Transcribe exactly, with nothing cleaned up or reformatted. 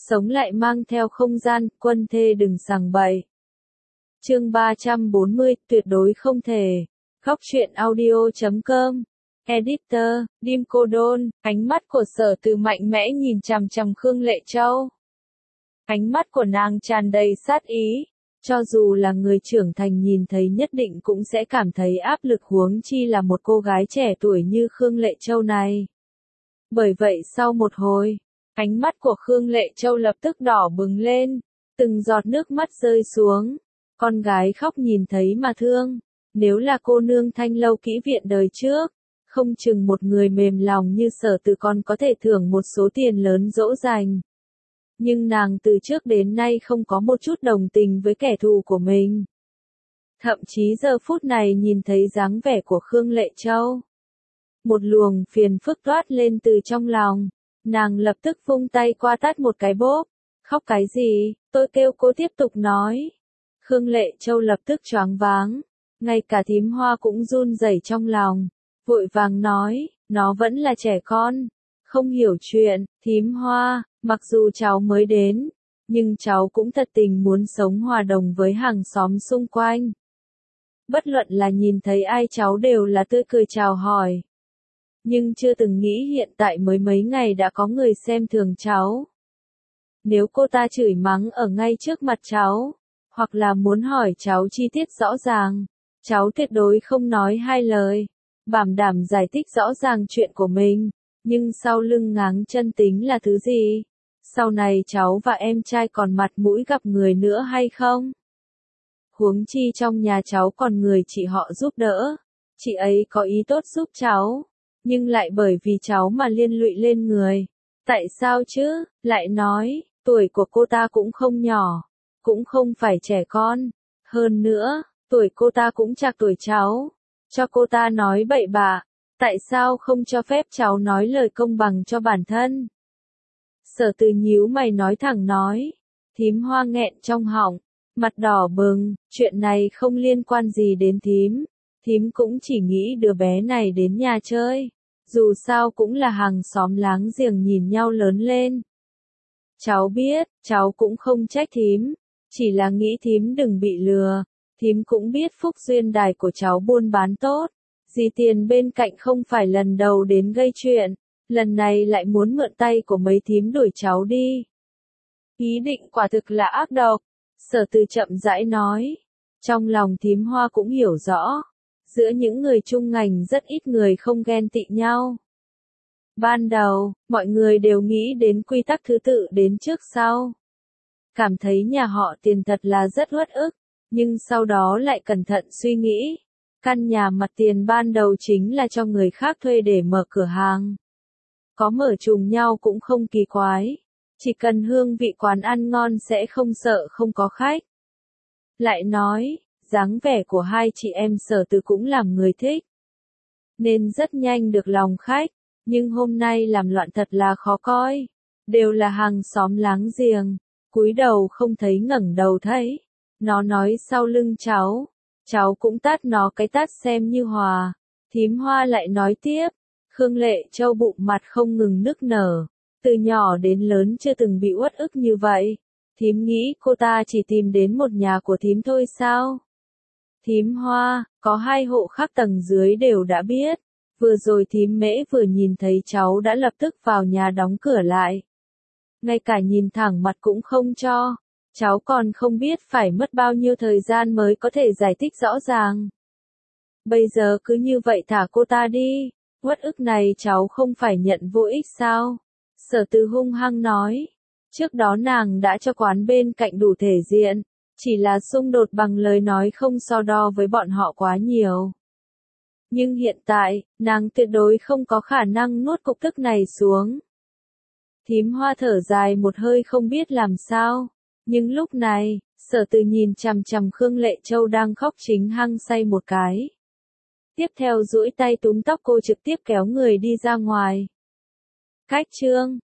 sống lại mang theo không gian, quân thê đừng sằng bậy. Chương ba trăm bốn mươi, tuyệt đối không thể. Góc truyện audio chấm com. Editor, Dim Cô Đôn, ánh mắt của Sở Từ mạnh mẽ nhìn chằm chằm Khương Lệ Châu. Ánh mắt của nàng tràn đầy sát ý, cho dù là người trưởng thành nhìn thấy nhất định cũng sẽ cảm thấy áp lực, huống chi là một cô gái trẻ tuổi như Khương Lệ Châu này. Bởi vậy sau một hồi, ánh mắt của Khương Lệ Châu lập tức đỏ bừng lên, từng giọt nước mắt rơi xuống. Con gái khóc nhìn thấy mà thương, nếu là cô nương Thanh Lâu Kỹ Viện đời trước, không chừng một người mềm lòng như Sở Từ còn có thể thưởng một số tiền lớn dỗ dành. Nhưng nàng từ trước đến nay không có một chút đồng tình với kẻ thù của mình. Thậm chí giờ phút này nhìn thấy dáng vẻ của Khương Lệ Châu, một luồng phiền phức toát lên từ trong lòng, nàng lập tức vung tay qua tát một cái bốp. Khóc cái gì, tôi kêu cô tiếp tục nói. Khương Lệ Châu lập tức choáng váng, ngay cả thím Hoa cũng run rẩy trong lòng, vội vàng nói, nó vẫn là trẻ con, không hiểu chuyện. Thím Hoa, mặc dù cháu mới đến, nhưng cháu cũng thật tình muốn sống hòa đồng với hàng xóm xung quanh. Bất luận là nhìn thấy ai cháu đều là tươi cười chào hỏi. Nhưng chưa từng nghĩ hiện tại mới mấy ngày đã có người xem thường cháu. Nếu cô ta chửi mắng ở ngay trước mặt cháu, hoặc là muốn hỏi cháu chi tiết rõ ràng, cháu tuyệt đối không nói hai lời, bảo đảm giải thích rõ ràng chuyện của mình. Nhưng sau lưng ngáng chân tính là thứ gì? Sau này cháu và em trai còn mặt mũi gặp người nữa hay không? Huống chi trong nhà cháu còn người chị họ giúp đỡ. Chị ấy có ý tốt giúp cháu, nhưng lại bởi vì cháu mà liên lụy lên người. Tại sao chứ? Lại nói, tuổi của cô ta cũng không nhỏ, cũng không phải trẻ con. Hơn nữa, tuổi cô ta cũng trạc tuổi cháu. Cho cô ta nói bậy bạ. Tại sao không cho phép cháu nói lời công bằng cho bản thân? Sở Từ nhíu mày nói thẳng nói. Thím Hoa nghẹn trong họng, mặt đỏ bừng, chuyện này không liên quan gì đến thím. Thím cũng chỉ nghĩ đứa bé này đến nhà chơi. Dù sao cũng là hàng xóm láng giềng nhìn nhau lớn lên. Cháu biết, cháu cũng không trách thím. Chỉ là nghĩ thím đừng bị lừa. Thím cũng biết phúc duyên đài của cháu buôn bán tốt. Dì Tiền bên cạnh không phải lần đầu đến gây chuyện, lần này lại muốn mượn tay của mấy thím đuổi cháu đi. Ý định quả thực là ác độc, Sở Từ chậm rãi nói. Trong lòng thím Hoa cũng hiểu rõ, giữa những người chung ngành rất ít người không ghen tị nhau. Ban đầu, mọi người đều nghĩ đến quy tắc thứ tự đến trước sau. Cảm thấy nhà họ Tiền thật là rất uất ức, nhưng sau đó lại cẩn thận suy nghĩ. Căn nhà mặt tiền ban đầu chính là cho người khác thuê để mở cửa hàng. Có mở trùng nhau cũng không kỳ quái. Chỉ cần hương vị quán ăn ngon sẽ không sợ không có khách. Lại nói, dáng vẻ của hai chị em Sở Từ cũng làm người thích, nên rất nhanh được lòng khách. Nhưng hôm nay làm loạn thật là khó coi. Đều là hàng xóm láng giềng, cúi đầu không thấy ngẩng đầu thấy. Nó nói sau lưng cháu. Cháu cũng tát nó cái tát xem như hòa. Thím Hoa lại nói tiếp. Khương Lệ Châu bụng mặt không ngừng nức nở. Từ nhỏ đến lớn chưa từng bị uất ức như vậy. Thím nghĩ cô ta chỉ tìm đến một nhà của thím thôi sao? Thím Hoa, có hai hộ khác tầng dưới đều đã biết. Vừa rồi thím Mễ vừa nhìn thấy cháu đã lập tức vào nhà đóng cửa lại. Ngay cả nhìn thẳng mặt cũng không cho. Cháu còn không biết phải mất bao nhiêu thời gian mới có thể giải thích rõ ràng. Bây giờ cứ như vậy thả cô ta đi, uất ức này cháu không phải nhận vô ích sao? Sở Từ hung hăng nói. Trước đó nàng đã cho quán bên cạnh đủ thể diện, chỉ là xung đột bằng lời nói không so đo với bọn họ quá nhiều. Nhưng hiện tại, nàng tuyệt đối không có khả năng nuốt cục tức này xuống. Thím Hoa thở dài một hơi không biết làm sao. Nhưng lúc này, Sở Từ nhìn chằm chằm Khương Lệ Châu đang khóc chính hăng say một cái. Tiếp theo duỗi tay túm tóc cô trực tiếp kéo người đi ra ngoài. Cách chương